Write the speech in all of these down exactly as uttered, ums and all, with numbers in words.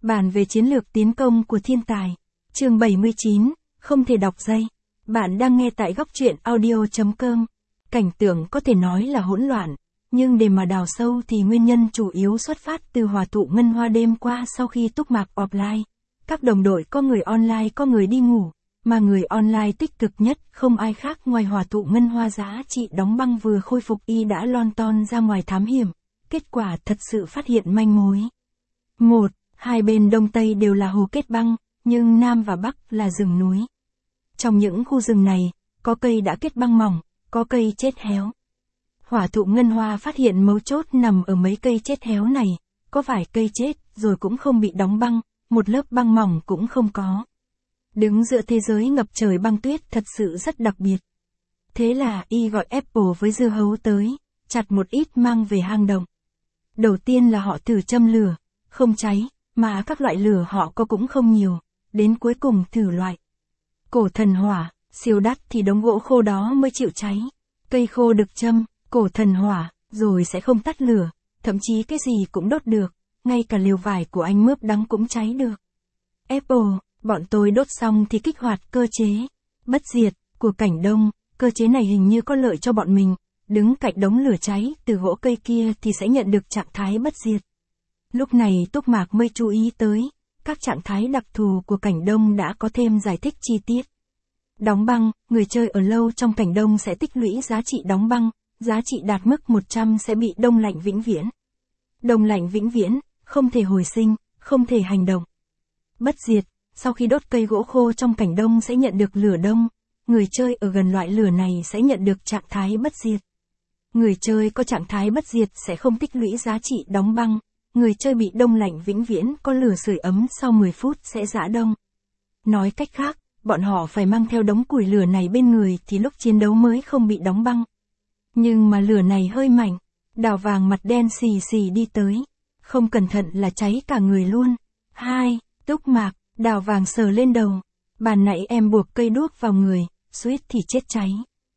Bản về chiến lược tiến công của thiên tài. Chương bảy mươi chín, không thể đọc dây. Bạn đang nghe tại góc truyện audio chấm com. Cảnh tượng có thể nói là hỗn loạn, nhưng để mà đào sâu thì nguyên nhân chủ yếu xuất phát từ hòa tụ ngân hoa đêm qua sau khi túc mạc offline. Các đồng đội có người online có người đi ngủ, mà người online tích cực nhất không ai khác ngoài hòa tụ ngân hoa giá trị đóng băng vừa khôi phục y đã lon ton ra ngoài thám hiểm. Kết quả thật sự phát hiện manh mối. một. Hai bên Đông Tây đều là hồ kết băng, nhưng Nam và Bắc là rừng núi. Trong những khu rừng này, có cây đã kết băng mỏng, có cây chết héo. Hỏa thụ ngân hoa phát hiện mấu chốt nằm ở mấy cây chết héo này, có vài cây chết rồi cũng không bị đóng băng, một lớp băng mỏng cũng không có. Đứng giữa thế giới ngập trời băng tuyết thật sự rất đặc biệt. Thế là y gọi Apple với dưa hấu tới, chặt một ít mang về hang động. Đầu tiên là họ thử châm lửa, không cháy, mà các loại lửa họ có cũng không nhiều, đến cuối cùng thử loại cổ thần hỏa, siêu đắt thì đống gỗ khô đó mới chịu cháy. Cây khô được châm, cổ thần hỏa, rồi sẽ không tắt lửa, thậm chí cái gì cũng đốt được, ngay cả liều vải của anh mướp đắng cũng cháy được. Apple, bọn tôi đốt xong thì kích hoạt cơ chế bất diệt của cảnh đông, cơ chế này hình như có lợi cho bọn mình, đứng cạnh đống lửa cháy từ gỗ cây kia thì sẽ nhận được trạng thái bất diệt. Lúc này Túc Mạc mới chú ý tới, các trạng thái đặc thù của cảnh đông đã có thêm giải thích chi tiết. Đóng băng, người chơi ở lâu trong cảnh đông sẽ tích lũy giá trị đóng băng, giá trị đạt mức một trăm sẽ bị đông lạnh vĩnh viễn. Đông lạnh vĩnh viễn, không thể hồi sinh, không thể hành động. Bất diệt, sau khi đốt cây gỗ khô trong cảnh đông sẽ nhận được lửa đông, người chơi ở gần loại lửa này sẽ nhận được trạng thái bất diệt. Người chơi có trạng thái bất diệt sẽ không tích lũy giá trị đóng băng. Người chơi bị đông lạnh vĩnh viễn có lửa sưởi ấm sau mười phút sẽ giã đông. Nói cách khác, bọn họ phải mang theo đống củi lửa này bên người thì lúc chiến đấu mới không bị đóng băng. Nhưng mà lửa này hơi mạnh, Đào Vàng mặt đen xì xì đi tới. Không cẩn thận là cháy cả người luôn. Hai, Túc Mạc, Đào Vàng sờ lên đầu. Bàn nãy em buộc cây đuốc vào người, suýt thì chết cháy.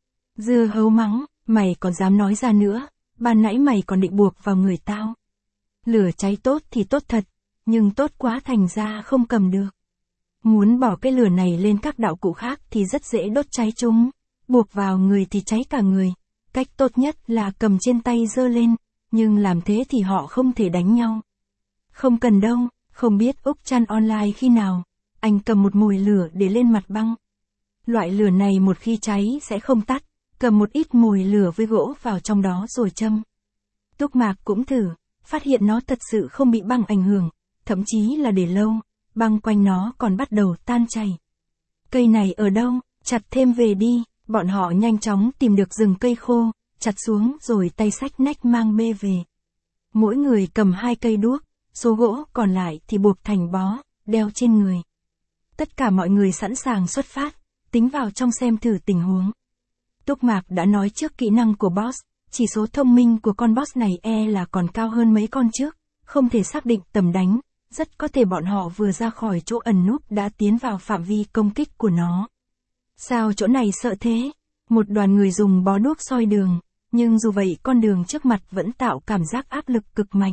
Dưa hấu mắng, mày còn dám nói ra nữa, bàn nãy mày còn định buộc vào người tao. Lửa cháy tốt thì tốt thật, nhưng tốt quá thành ra không cầm được. Muốn bỏ cái lửa này lên các đạo cụ khác thì rất dễ đốt cháy chúng, buộc vào người thì cháy cả người. Cách tốt nhất là cầm trên tay giơ lên, nhưng làm thế thì họ không thể đánh nhau. Không cần đâu, không biết Úc Trăn online khi nào, anh cầm một mồi lửa để lên mặt băng. Loại lửa này một khi cháy sẽ không tắt, cầm một ít mồi lửa với gỗ vào trong đó rồi châm. Túc Mạc cũng thử. Phát hiện nó thật sự không bị băng ảnh hưởng, thậm chí là để lâu, băng quanh nó còn bắt đầu tan chảy. Cây này ở đâu, chặt thêm về đi, bọn họ nhanh chóng tìm được rừng cây khô, chặt xuống rồi tay xách nách mang bê về. Mỗi người cầm hai cây đuốc, số gỗ còn lại thì buộc thành bó, đeo trên người. Tất cả mọi người sẵn sàng xuất phát, tính vào trong xem thử tình huống. Túc Mạc đã nói trước kỹ năng của boss. Chỉ số thông minh của con boss này e là còn cao hơn mấy con trước, không thể xác định tầm đánh, rất có thể bọn họ vừa ra khỏi chỗ ẩn núp đã tiến vào phạm vi công kích của nó. Sao chỗ này sợ thế? Một đoàn người dùng bó đuốc soi đường, nhưng dù vậy con đường trước mặt vẫn tạo cảm giác áp lực cực mạnh.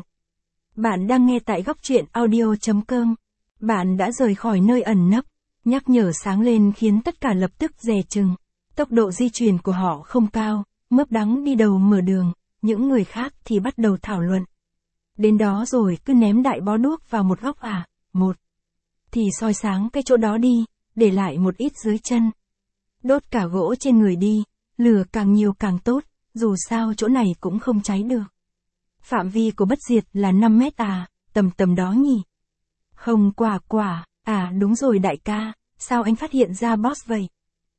Bạn đang nghe tại góc truyện audio chấm com. Bạn đã rời khỏi nơi ẩn nấp, nhắc nhở sáng lên khiến tất cả lập tức dè chừng. Tốc độ di chuyển của họ không cao. Mướp đắng đi đầu mở đường, những người khác thì bắt đầu thảo luận. Đến đó rồi cứ ném đại bó đuốc vào một góc à, một. Thì soi sáng cái chỗ đó đi, để lại một ít dưới chân. Đốt cả gỗ trên người đi, lửa càng nhiều càng tốt, dù sao chỗ này cũng không cháy được. Phạm vi của bất diệt là năm mét à, tầm tầm đó nhỉ. Hồng quả quả, à đúng rồi đại ca, sao anh phát hiện ra boss vậy?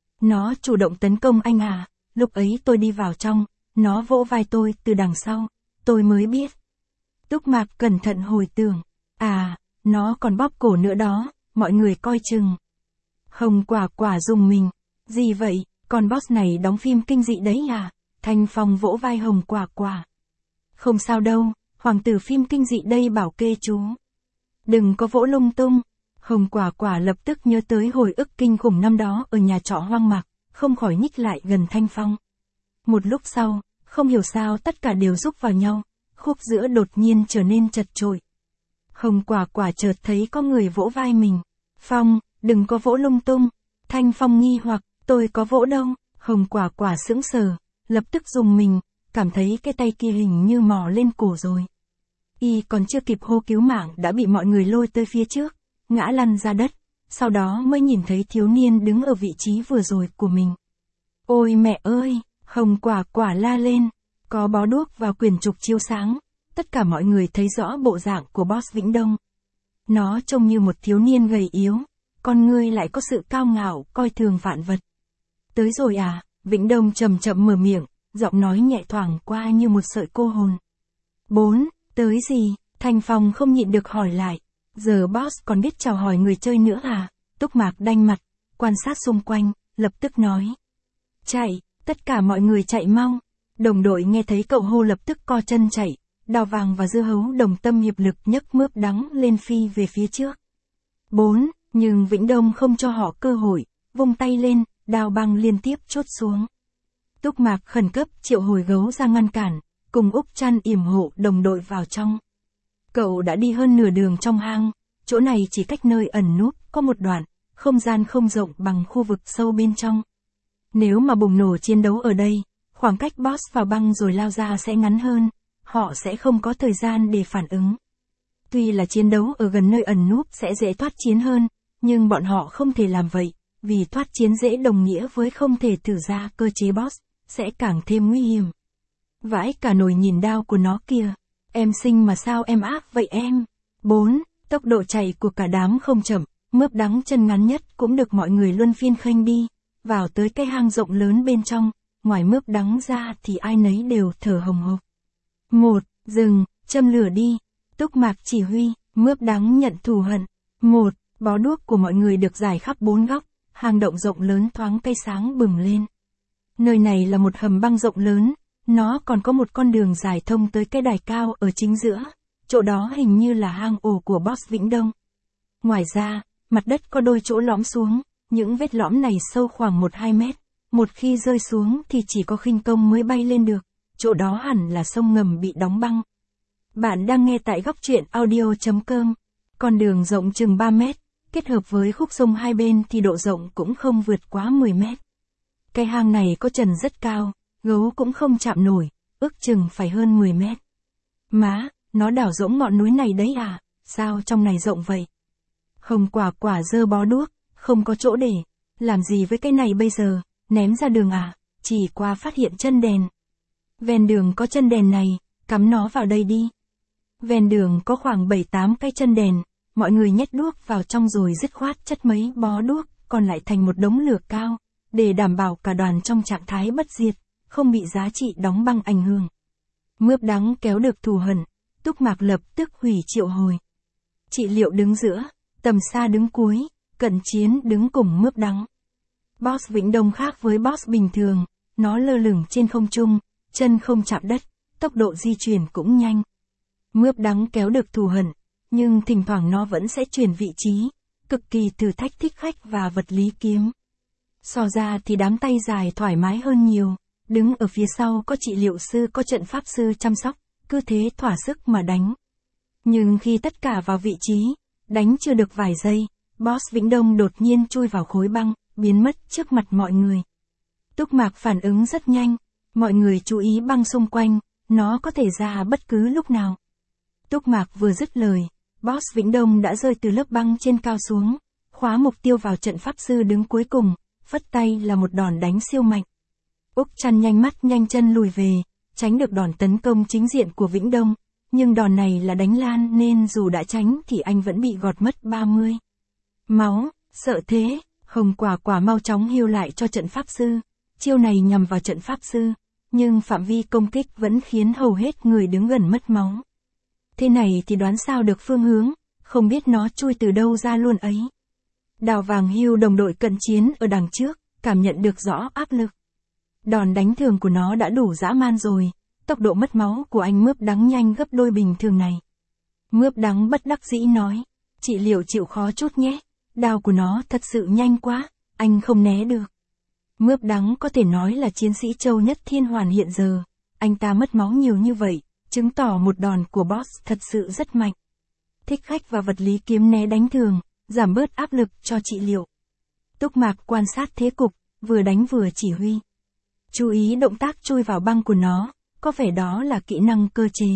Nó chủ động tấn công anh à? Lúc ấy tôi đi vào trong, nó vỗ vai tôi từ đằng sau, tôi mới biết. Túc Mạc cẩn thận hồi tưởng, à, nó còn bóp cổ nữa đó, mọi người coi chừng. Hồng quả quả dùng mình, gì vậy, con boss này đóng phim kinh dị đấy à? Thanh Phong vỗ vai Hồng quả quả. Không sao đâu, hoàng tử phim kinh dị đây bảo kê chú. Đừng có vỗ lung tung. Hồng quả quả lập tức nhớ tới hồi ức kinh khủng năm đó ở nhà trọ hoang mạc. Không khỏi nhích lại gần Thanh Phong. Một lúc sau, không hiểu sao tất cả đều rúc vào nhau, khúc giữa đột nhiên trở nên chật chội. Hồng Quả Quả chợt thấy có người vỗ vai mình. Phong, đừng có vỗ lung tung. Thanh Phong nghi hoặc, tôi có vỗ đâu. Hồng Quả Quả sững sờ, lập tức dùng mình, cảm thấy cái tay kia hình như mò lên cổ rồi. Y còn chưa kịp hô cứu mạng đã bị mọi người lôi tới phía trước, ngã lăn ra đất, sau đó mới nhìn thấy thiếu niên đứng ở vị trí vừa rồi của mình. Ôi mẹ ơi, Hồng Quả Quả la lên, có bó đuốc và quyển trục chiếu sáng, tất cả mọi người thấy rõ bộ dạng của Boss Vĩnh Đông. Nó trông như một thiếu niên gầy yếu, con ngươi lại có sự cao ngạo, coi thường vạn vật. Tới rồi à, Vĩnh Đông chậm chậm mở miệng, giọng nói nhẹ thoảng qua như một sợi cô hồn. Bốn, tới gì? Thanh Phong không nhịn được hỏi lại. Giờ Boss còn biết chào hỏi người chơi nữa à? Túc Mạc đanh mặt, quan sát xung quanh, lập tức nói. Chạy, tất cả mọi người chạy mau. Đồng đội nghe thấy cậu hô lập tức co chân chạy, Đào Vàng và Dưa Hấu đồng tâm hiệp lực nhấc mướp đắng lên phi về phía trước. Bốn, nhưng Vĩnh Đông không cho họ cơ hội, vung tay lên, đao băng liên tiếp chốt xuống. Túc Mạc khẩn cấp triệu hồi gấu ra ngăn cản, cùng Úc Trăn yểm hộ đồng đội vào trong. Cậu đã đi hơn nửa đường trong hang, chỗ này chỉ cách nơi ẩn núp có một đoạn, không gian không rộng bằng khu vực sâu bên trong. Nếu mà bùng nổ chiến đấu ở đây, khoảng cách Boss vào băng rồi lao ra sẽ ngắn hơn, họ sẽ không có thời gian để phản ứng. Tuy là chiến đấu ở gần nơi ẩn núp sẽ dễ thoát chiến hơn, nhưng bọn họ không thể làm vậy, vì thoát chiến dễ đồng nghĩa với không thể thử ra cơ chế Boss, sẽ càng thêm nguy hiểm. Vãi cả nồi nhìn đao của nó kìa, em xinh mà sao em ác vậy em. Bốn, tốc độ chạy của cả đám không chậm, mướp đắng chân ngắn nhất cũng được mọi người luân phiên khênh đi, vào tới cái hang rộng lớn bên trong, ngoài mướp đắng ra thì ai nấy đều thở hồng hộc. Một, dừng, châm lửa đi. Túc Mạc chỉ huy, mướp đắng nhận thù hận. Một, bó đuốc của mọi người được rải khắp bốn góc, hang động rộng lớn thoáng cây sáng bừng lên. Nơi này là một hầm băng rộng lớn, nó còn có một con đường dài thông tới cái đài cao ở chính giữa, chỗ đó hình như là hang ổ của Boss Vĩnh Đông. Ngoài ra, mặt đất có đôi chỗ lõm xuống, những vết lõm này sâu khoảng một đến hai mét, một khi rơi xuống thì chỉ có khinh công mới bay lên được, chỗ đó hẳn là sông ngầm bị đóng băng. Bạn đang nghe tại góc truyện audio chấm com, con đường rộng chừng ba mét, kết hợp với khúc sông hai bên thì độ rộng cũng không vượt quá mười mét. Cái hang này có trần rất cao, gấu cũng không chạm nổi, ước chừng phải hơn mười mét. Má, nó đảo rỗng ngọn núi này đấy à, sao trong này rộng vậy? Hồng Quả Quả giơ bó đuốc, không có chỗ để, làm gì với cái này bây giờ, ném ra đường à, chỉ qua phát hiện chân đèn. Ven đường có chân đèn này, cắm nó vào đây đi. Ven đường có khoảng bảy tám cái chân đèn, mọi người nhét đuốc vào trong rồi dứt khoát chất mấy bó đuốc, còn lại thành một đống lửa cao, để đảm bảo cả đoàn trong trạng thái bất diệt, không bị giá trị đóng băng ảnh hưởng. Mướp đắng kéo được thù hận, Túc Mạc lập tức hủy triệu hồi. Trị Liệu đứng giữa, Tầm Xa đứng cuối, Cận Chiến đứng cùng mướp đắng. Boss Vĩnh Đông khác với Boss bình thường, nó lơ lửng trên không trung, chân không chạm đất, tốc độ di chuyển cũng nhanh. Mướp đắng kéo được thù hận, nhưng thỉnh thoảng nó vẫn sẽ chuyển vị trí, cực kỳ thử thách thích khách và vật lý kiếm. So ra thì đám tay dài thoải mái hơn nhiều, đứng ở phía sau có trị liệu sư có trận pháp sư chăm sóc, cứ thế thỏa sức mà đánh. Nhưng khi tất cả vào vị trí, đánh chưa được vài giây, Boss Vĩnh Đông đột nhiên chui vào khối băng, biến mất trước mặt mọi người. Túc Mạc phản ứng rất nhanh, mọi người chú ý băng xung quanh, nó có thể ra bất cứ lúc nào. Túc Mạc vừa dứt lời, Boss Vĩnh Đông đã rơi từ lớp băng trên cao xuống, khóa mục tiêu vào trận pháp sư đứng cuối cùng, phất tay là một đòn đánh siêu mạnh. Úc Trăn nhanh mắt nhanh chân lùi về, tránh được đòn tấn công chính diện của Vĩnh Đông, nhưng đòn này là đánh lan nên dù đã tránh thì anh vẫn bị gọt mất ba mươi. Máu, sợ thế, Hồng Quả Quả mau chóng heal lại cho trận pháp sư, chiêu này nhằm vào trận pháp sư, nhưng phạm vi công kích vẫn khiến hầu hết người đứng gần mất máu. Thế này thì đoán sao được phương hướng, không biết nó chui từ đâu ra luôn ấy. Đào Vàng heal đồng đội Cận Chiến ở đằng trước, cảm nhận được rõ áp lực. Đòn đánh thường của nó đã đủ dã man rồi, tốc độ mất máu của anh mướp đắng nhanh gấp đôi bình thường này. Mướp đắng bất đắc dĩ nói, Trị Liệu chịu khó chút nhé, đao của nó thật sự nhanh quá, anh không né được. Mướp đắng có thể nói là chiến sĩ châu nhất thiên hoàn hiện giờ, anh ta mất máu nhiều như vậy, chứng tỏ một đòn của Boss thật sự rất mạnh. thích khách và vật lý kiếm né đánh thường, giảm bớt áp lực cho trị liệu. Túc Mạc quan sát thế cục, vừa đánh vừa chỉ huy. Chú ý động tác chui vào băng của nó, có vẻ đó là kỹ năng cơ chế.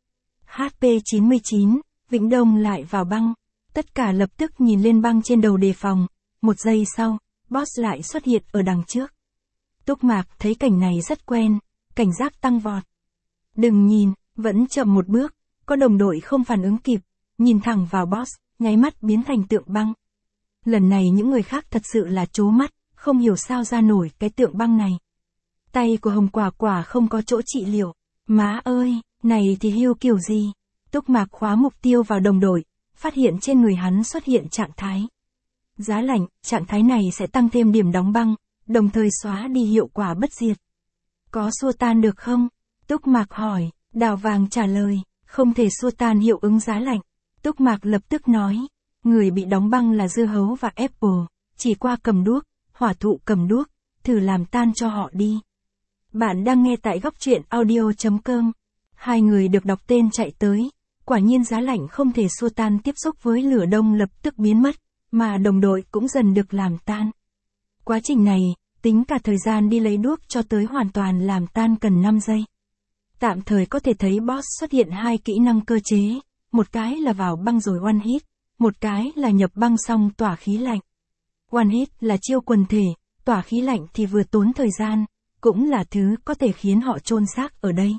hát pê chín mươi chín, Vĩnh Đông lại vào băng. Tất cả lập tức nhìn lên băng trên đầu đề phòng. Một giây sau, boss lại xuất hiện ở đằng trước. Túc Mạc thấy cảnh này rất quen, cảnh giác tăng vọt. Đừng nhìn, vẫn chậm một bước, có đồng đội không phản ứng kịp, nhìn thẳng vào boss, nháy mắt biến thành tượng băng. Lần này những người khác thật sự là trố mắt, không hiểu sao ra nổi cái tượng băng này. Tay của Hồng Quả Quả không có chỗ trị liệu. Má ơi, này thì hưu kiểu gì? Túc Mạc khóa mục tiêu vào đồng đội, phát hiện trên người hắn xuất hiện trạng thái giá lạnh, trạng thái này sẽ tăng thêm điểm đóng băng, đồng thời xóa đi hiệu quả bất diệt. Có xua tan được không? Túc Mạc hỏi, Đào Vàng trả lời, không thể xua tan hiệu ứng giá lạnh. Túc Mạc lập tức nói, người bị đóng băng là dưa hấu và apple, chỉ qua cầm đuốc, hỏa thụ cầm đuốc, thử làm tan cho họ đi. Bạn đang nghe tại góc truyện audio chấm com. Hai người được đọc tên chạy tới, quả nhiên giá lạnh không thể xua tan tiếp xúc với lửa đông lập tức biến mất, mà đồng đội cũng dần được làm tan. Quá trình này, tính cả thời gian đi lấy đuốc cho tới hoàn toàn làm tan cần năm giây. Tạm thời có thể thấy boss xuất hiện hai kỹ năng cơ chế, một cái là vào băng rồi one hit, một cái là nhập băng xong tỏa khí lạnh. One hit là chiêu quần thể, tỏa khí lạnh thì vừa tốn thời gian, cũng là thứ có thể khiến họ chôn xác ở đây.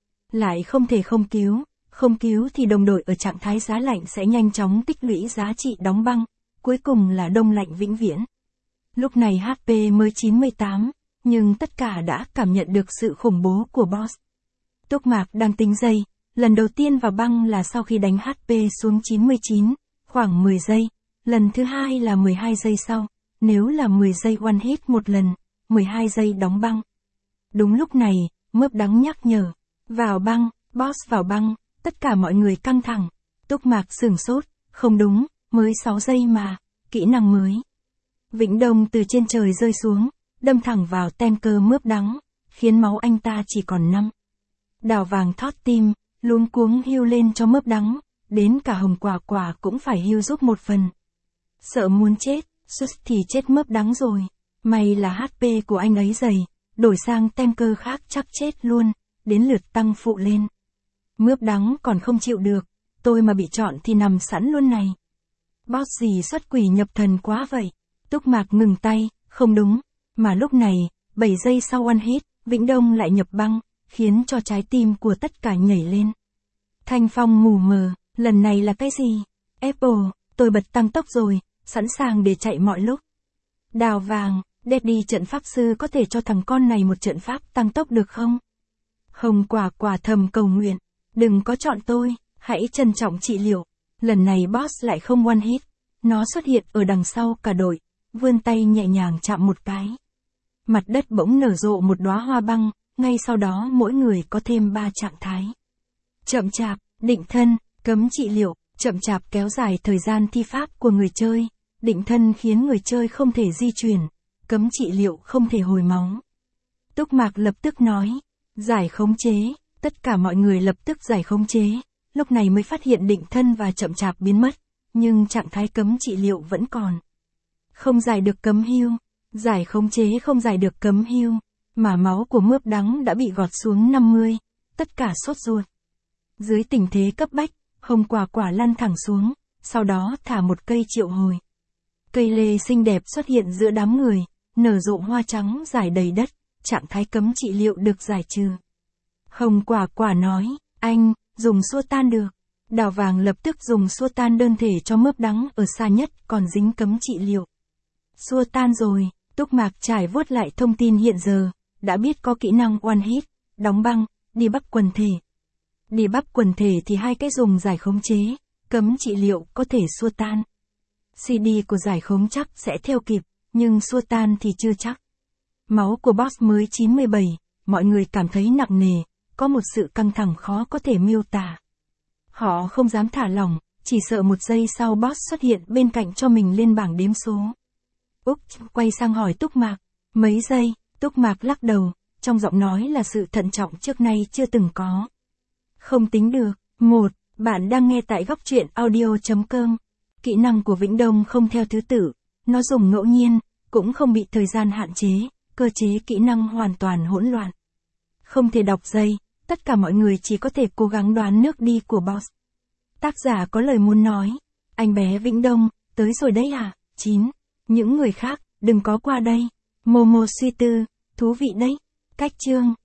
Lại không thể không cứu, không cứu thì đồng đội ở trạng thái giá lạnh sẽ nhanh chóng tích lũy giá trị đóng băng, cuối cùng là đông lạnh vĩnh viễn. Lúc này hát pê mới chín mươi tám, nhưng tất cả đã cảm nhận được sự khủng bố của boss. Túc Mạc đang tính giây, lần đầu tiên vào băng là sau khi đánh hát pê xuống chín mươi chín, khoảng mười giây, lần thứ hai là mười hai giây sau, nếu là mười giây one hit một lần, mười hai giây đóng băng. Đúng lúc này, Mướp Đắng nhắc nhở, vào băng, boss vào băng, tất cả mọi người căng thẳng. Túc Mạc sửng sốt, không đúng, mới sáu giây mà, kỹ năng mới. Vĩnh Đông từ trên trời rơi xuống, đâm thẳng vào tem cơ Mướp Đắng, khiến máu anh ta chỉ còn năm. Đào Vàng thót tim, luống cuống hưu lên cho Mướp Đắng, đến cả Hồng Quả Quả cũng phải hưu giúp một phần. Sợ muốn chết, sus thì chết Mướp Đắng rồi, may là hát pê của anh ấy dày, đổi sang tem cơ khác chắc chết luôn, đến lượt tăng phụ lên. Mướp Đắng còn không chịu được, tôi mà bị chọn thì nằm sẵn luôn này. Boss gì xuất quỷ nhập thần quá vậy? Túc Mạc ngừng tay, không đúng, mà lúc này, bảy giây sau one hit, Vĩnh Đông lại nhập băng, khiến cho trái tim của tất cả nhảy lên. Thanh phong mù mờ, lần này là cái gì? Apple, tôi bật tăng tốc rồi, sẵn sàng để chạy mọi lúc. Đào Vàng, Daddy trận pháp sư có thể cho thằng con này một trận pháp tăng tốc được không? Hồng Quả Quả thầm cầu nguyện, đừng có chọn tôi, hãy trân trọng trị liệu. Lần này boss lại không one hit, nó xuất hiện ở đằng sau cả đội, vươn tay nhẹ nhàng chạm một cái. Mặt đất bỗng nở rộ một đóa hoa băng, ngay sau đó mỗi người có thêm ba trạng thái. Chậm chạp, định thân, cấm trị liệu, chậm chạp kéo dài thời gian thi pháp của người chơi, định thân khiến người chơi không thể di chuyển, cấm trị liệu không thể hồi máu. Túc Mạc lập tức nói, giải khống chế, tất cả mọi người lập tức giải khống chế, lúc này mới phát hiện định thân và chậm chạp biến mất, nhưng trạng thái cấm trị liệu vẫn còn. Không giải được cấm hưu, giải khống chế không giải được cấm hưu, mà máu của Mướp Đắng đã bị gọt xuống năm mươi, tất cả sốt ruột. Dưới tình thế cấp bách, Hồng Quả Quả lăn thẳng xuống, sau đó thả một cây triệu hồi. Cây lê xinh đẹp xuất hiện giữa đám người, nở rộ hoa trắng rải đầy đất, trạng thái cấm trị liệu được giải trừ. Hồng Quả Quả nói, anh, dùng xua tan được. Đào Vàng lập tức dùng xua tan đơn thể cho Mướp Đắng ở xa nhất còn dính cấm trị liệu. Xua tan rồi, Túc Mạc trải vuốt lại thông tin hiện giờ, đã biết có kỹ năng one hit, đóng băng, đi bắp quần thể. Đi bắp quần thể thì hai cái dùng giải khống chế, cấm trị liệu có thể xua tan. xê đê của giải khống chắc sẽ theo kịp, nhưng xua tan thì chưa chắc. Máu của boss mới chín mươi bảy, mọi người cảm thấy nặng nề, có một sự căng thẳng khó có thể miêu tả. Họ không dám thả lỏng, chỉ sợ một giây sau boss xuất hiện bên cạnh cho mình lên bảng đếm số. Úc quay sang hỏi Túc Mạc, mấy giây? Túc Mạc lắc đầu, trong giọng nói là sự thận trọng trước nay chưa từng có. Không tính được, một, Bạn đang nghe tại góc truyện audio.com. Kỹ năng của Vĩnh Đông không theo thứ tự, nó dùng ngẫu nhiên, cũng không bị thời gian hạn chế, cơ chế kỹ năng hoàn toàn hỗn loạn. Không thể đọc dây, tất cả mọi người chỉ có thể cố gắng đoán nước đi của boss. Tác giả có lời muốn nói. Anh bé Vĩnh Đông, tới rồi đấy à? chín. Những người khác, đừng có qua đây. Momo suy tư, thú vị đấy. Cách chương.